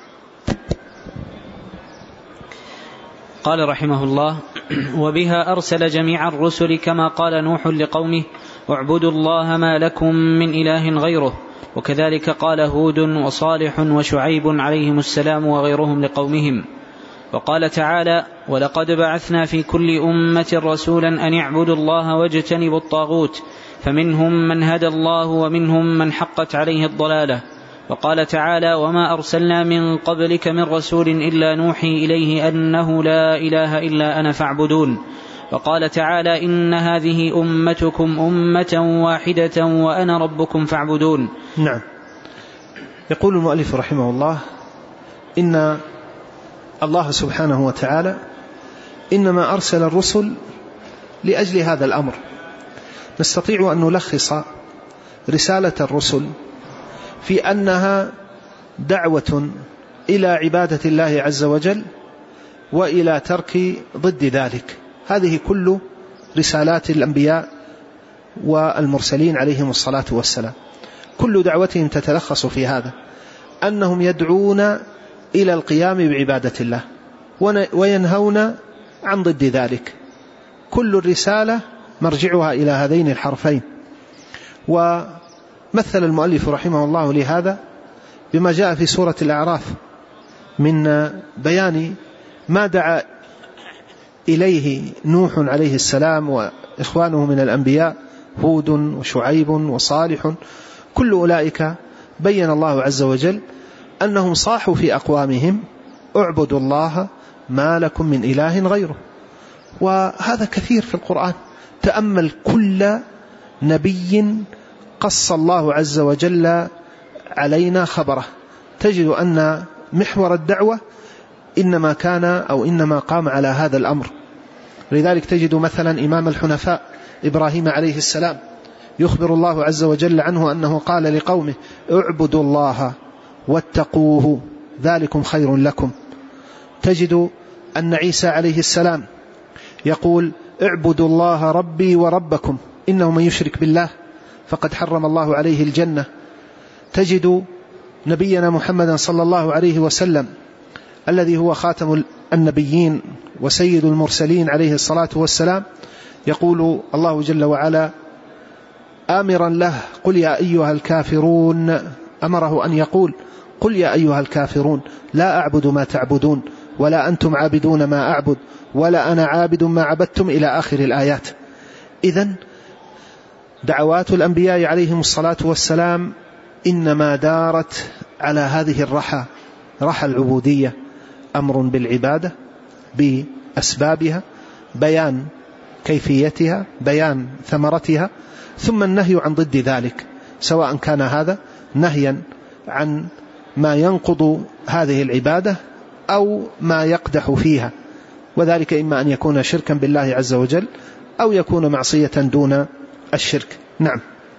قال رحمه الله: وبها أرسل جميع الرسل كما قال نوح لقومه اعبدوا الله ما لكم من إله غيره، وكذلك قال هود وصالح وشعيب عليهم السلام وغيرهم لقومهم. وقال تعالى: ولقد بعثنا في كل أمة رسولا أن اعبدوا الله واجتنبوا الطاغوت، فمنهم من هدى الله ومنهم من حقت عليه الضلالة. وقال تعالى: وما أرسلنا من قبلك من رسول إلا نوحي إليه أنه لا إله إلا أنا فاعبدون. وقال تعالى: إن هذه أمتكم أمة واحدة وأنا ربكم فاعبدون. نعم. يقول المؤلف رحمه الله: إن الله سبحانه وتعالى إنما أرسل الرسل لأجل هذا الأمر. نستطيع أن نلخص رسالة الرسل في أنها دعوة إلى عبادة الله عز وجل وإلى ترك ضد ذلك. هذه كل رسالات الأنبياء والمرسلين عليهم الصلاة والسلام، كل دعوتهم تتلخص في هذا، أنهم يدعون إلى القيام بعبادة الله وينهون عن ضد ذلك. كل الرسالة مرجعها إلى هذين الحرفين. ومثل المؤلف رحمه الله لهذا بما جاء في سورة الأعراف من بيان ما دعا إليه نوح عليه السلام وإخوانه من الأنبياء هود وشعيب وصالح. كل أولئك بين الله عز وجل أنهم صاحوا في أقوامهم اعبدوا الله ما لكم من إله غيره. وهذا كثير في القرآن. تأمل كل نبي قص الله عز وجل علينا خبره، تجد أن محور الدعوة إنما كان أو إنما قام على هذا الأمر. لذلك تجد مثلا إمام الحنفاء إبراهيم عليه السلام يخبر الله عز وجل عنه أنه قال لقومه اعبدوا الله واتقوه ذلكم خير لكم. تجد أن عيسى عليه السلام يقول اعبدوا الله ربي وربكم إنه من يشرك بالله فقد حرم الله عليه الجنة. تجد نبينا محمدا صلى الله عليه وسلم الذي هو خاتم النبيين وسيد المرسلين عليه الصلاة والسلام يقول الله جل وعلا آمرا له قل يا أيها الكافرون، أمره أن يقول قل يا أيها الكافرون لا أعبد ما تعبدون ولا أنتم عابدون ما أعبد ولا أنا عابد ما عبدتم إلى آخر الآيات. إذن دعوات الأنبياء عليهم الصلاة والسلام إنما دارت على هذه الرحى، رحى العبودية، أمر بالعبادة بأسبابها، بيان كيفيتها، بيان ثمرتها، ثم النهي عن ضد ذلك، سواء كان هذا نهيا عن ما ينقض هذه العبادة أو ما يقدح فيها، وذلك إما أن يكون شركا بالله عز وجل أو يكون معصية دون الشرك. نعم.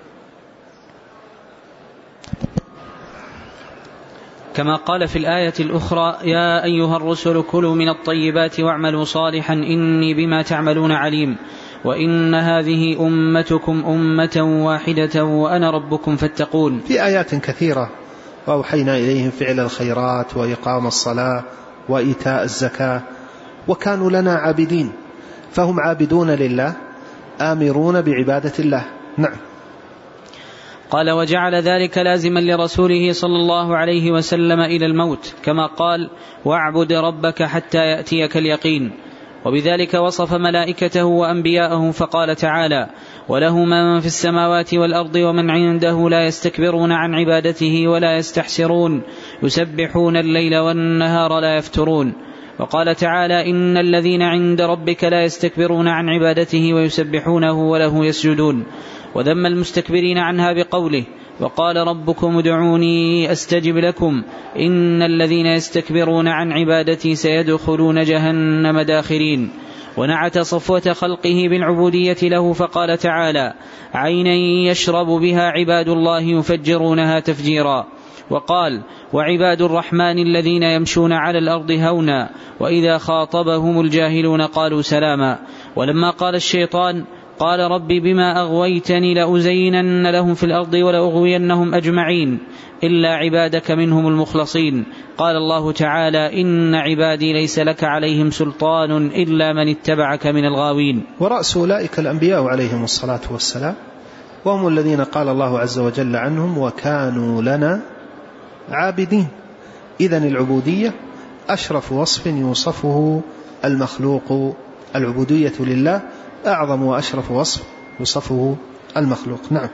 كما قال في الآية الأخرى يا أيها الرسل كلوا من الطيبات واعملوا صالحا إني بما تعملون عليم، وإن هذه أمتكم أمة واحدة وأنا ربكم فاتقون. في آيات كثيرة وأوحينا إليهم فعل الخيرات وإقام الصلاة وإيتاء الزكاة وكانوا لنا عابدين، فهم عابدون لله آمرون بعبادة الله. نعم. قال وجعل ذلك لازما لرسوله صلى الله عليه وسلم إلى الموت، كما قال واعبد ربك حتى يأتيك اليقين. وبذلك وصف ملائكته وأنبياءه فقال تعالى: وله من في السماوات والأرض ومن عنده لا يستكبرون عن عبادته ولا يستحسرون يسبحون الليل والنهار لا يفترون. وقال تعالى: إن الذين عند ربك لا يستكبرون عن عبادته ويسبحونه وله يسجدون. وذم المستكبرين عنها بقوله: وقال ربكم ادعوني أستجب لكم إن الذين يستكبرون عن عبادتي سيدخلون جهنم داخرين. ونعت صفوة خلقه بالعبودية له فقال تعالى: عينا يشرب بها عباد الله يفجرونها تفجيرا. وقال: وعباد الرحمن الذين يمشون على الأرض هونا وإذا خاطبهم الجاهلون قالوا سلاما. ولما قال الشيطان: قال رب بما أغويتني لأزينن لهم في الأرض ولأغوينهم أجمعين إلا عبادك منهم المخلصين. قال الله تعالى: إن عبادي ليس لك عليهم سلطان إلا من اتبعك من الغاوين. ورأس أولئك الأنبياء عليهم الصلاة والسلام، وهم الذين قال الله عز وجل عنهم: وكانوا لنا عابدين. إذن العبودية أشرف وصف يوصفه المخلوق، العبودية لله أعظم وأشرف وصف يوصفه المخلوق. نعم.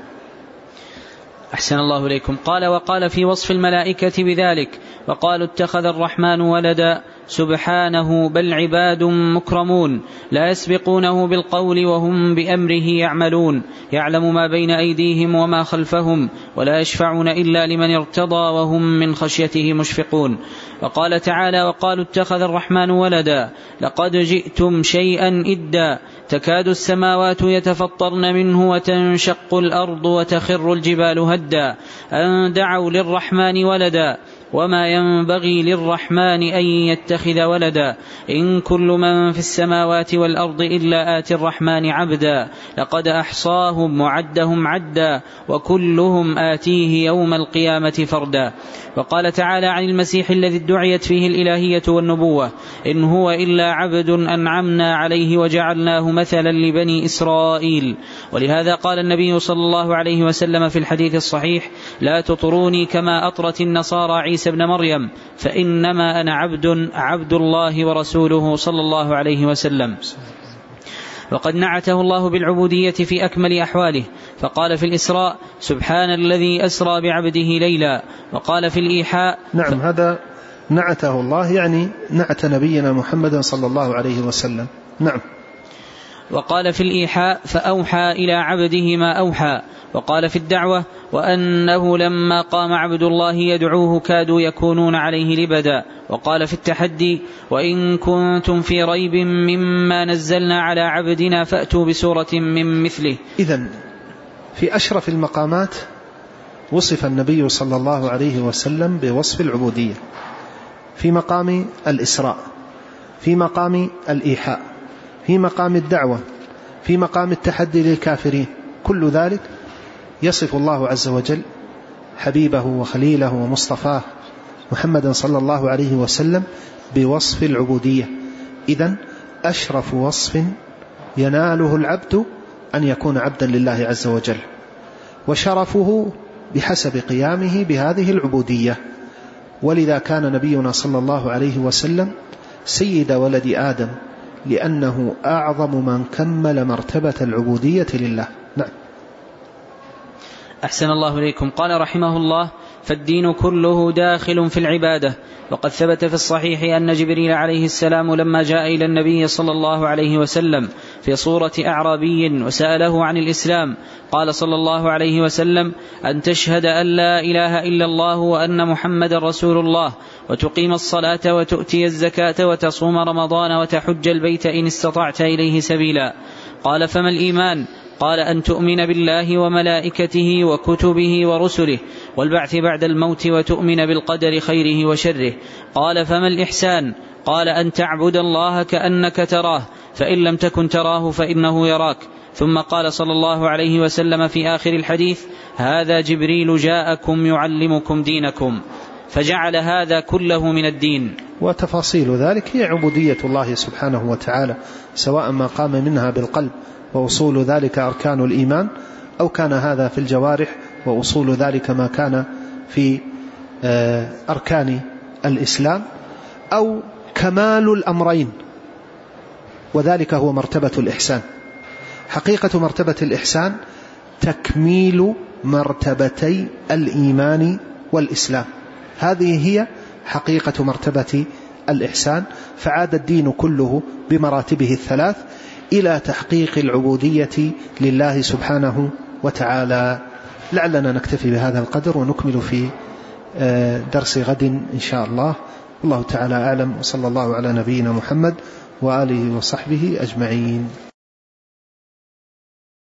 أحسن الله إليكم. قال: وقال في وصف الملائكة بذلك: وقالوا اتخذ الرحمن ولدا سبحانه بل عباد مكرمون لا يسبقونه بالقول وهم بأمره يعملون يعلم ما بين أيديهم وما خلفهم ولا يشفعون إلا لمن ارتضى وهم من خشيته مشفقون. وقال تعالى: وقالوا اتخذ الرحمن ولدا لقد جئتم شيئا إدا تكاد السماوات يتفطرن منه وتنشق الأرض وتخر الجبال هدا أن دعوا للرحمن ولدا وما ينبغي للرحمن أن يتخذ ولدا إن كل من في السماوات والأرض إلا آتي الرحمن عبدا لقد أحصاهم وعدهم عدا وكلهم آتيه يوم القيامة فردا. وقال تعالى عن المسيح الذي ادعيت فيه الإلهية والنبوة: إن هو إلا عبد أنعمنا عليه وجعلناه مثلا لبني إسرائيل. ولهذا قال النبي صلى الله عليه وسلم في الحديث الصحيح: لا تطروني كما أطرت النصارى عيسى ابن مريم فإنما أنا عبد عبد الله ورسوله صلى الله عليه وسلم. وقد نعته الله بالعبودية في أكمل أحواله، فقال في الإسراء: سبحان الذي أسرى بعبده ليلا. وقال في الإيحاء: نعم، ف... هذا نعته الله يعني نعت نبينا محمد صلى الله عليه وسلم. نعم. وقال في الإيحاء: فأوحى إلى عبده ما أوحى. وقال في الدعوة: وأنه لما قام عبد الله يدعوه كادوا يكونون عليه لبدا. وقال في التحدي: وإن كنتم في ريب مما نزلنا على عبدنا فأتوا بسورة من مثله. إذن في أشرف المقامات وصف النبي صلى الله عليه وسلم بوصف العبودية، في مقام الإسراء، في مقام الإيحاء، في مقام الدعوة، في مقام التحدي للكافرين. كل ذلك يصف الله عز وجل حبيبه وخليله ومصطفاه محمدا صلى الله عليه وسلم بوصف العبودية. إذن أشرف وصف يناله العبد أن يكون عبدا لله عز وجل، وشرفه بحسب قيامه بهذه العبودية. ولذا كان نبينا صلى الله عليه وسلم سيد ولد آدم، لأنه أعظم من كمل مرتبة العبودية لله. نعم. أحسن الله إليكم. قال رحمه الله: فالدين كله داخل في العبادة. وقد ثبت في الصحيح أن جبريل عليه السلام لما جاء إلى النبي صلى الله عليه وسلم في صورة أعرابي وسأله عن الإسلام قال صلى الله عليه وسلم: أن تشهد أن لا إله إلا الله وأن محمد رسول الله وتقيم الصلاة وتؤتي الزكاة وتصوم رمضان وتحج البيت إن استطعت إليه سبيلا. قال: فما الإيمان؟ قال: أن تؤمن بالله وملائكته وكتبه ورسله والبعث بعد الموت وتؤمن بالقدر خيره وشره. قال: فما الإحسان؟ قال: أن تعبد الله كأنك تراه فإن لم تكن تراه فإنه يراك. ثم قال صلى الله عليه وسلم في آخر الحديث: هذا جبريل جاءكم يعلمكم دينكم. فجعل هذا كله من الدين. وتفاصيل ذلك هي عبودية الله سبحانه وتعالى، سواء ما قام منها بالقلب وأصول ذلك أركان الإيمان، أو كان هذا في الجوارح وأصول ذلك ما كان في أركان الإسلام، أو كمال الأمرين وذلك هو مرتبة الإحسان. حقيقة مرتبة الإحسان تكميل مرتبتي الإيمان والإسلام، هذه هي حقيقة مرتبة الإحسان. فعاد الدين كله بمراتبه الثلاث إلى تحقيق العبودية لله سبحانه وتعالى. لعلنا نكتفي بهذا القدر ونكمل في درس غد إن شاء الله. الله تعالى أعلم، وصلى الله على نبينا محمد وآله وصحبه أجمعين.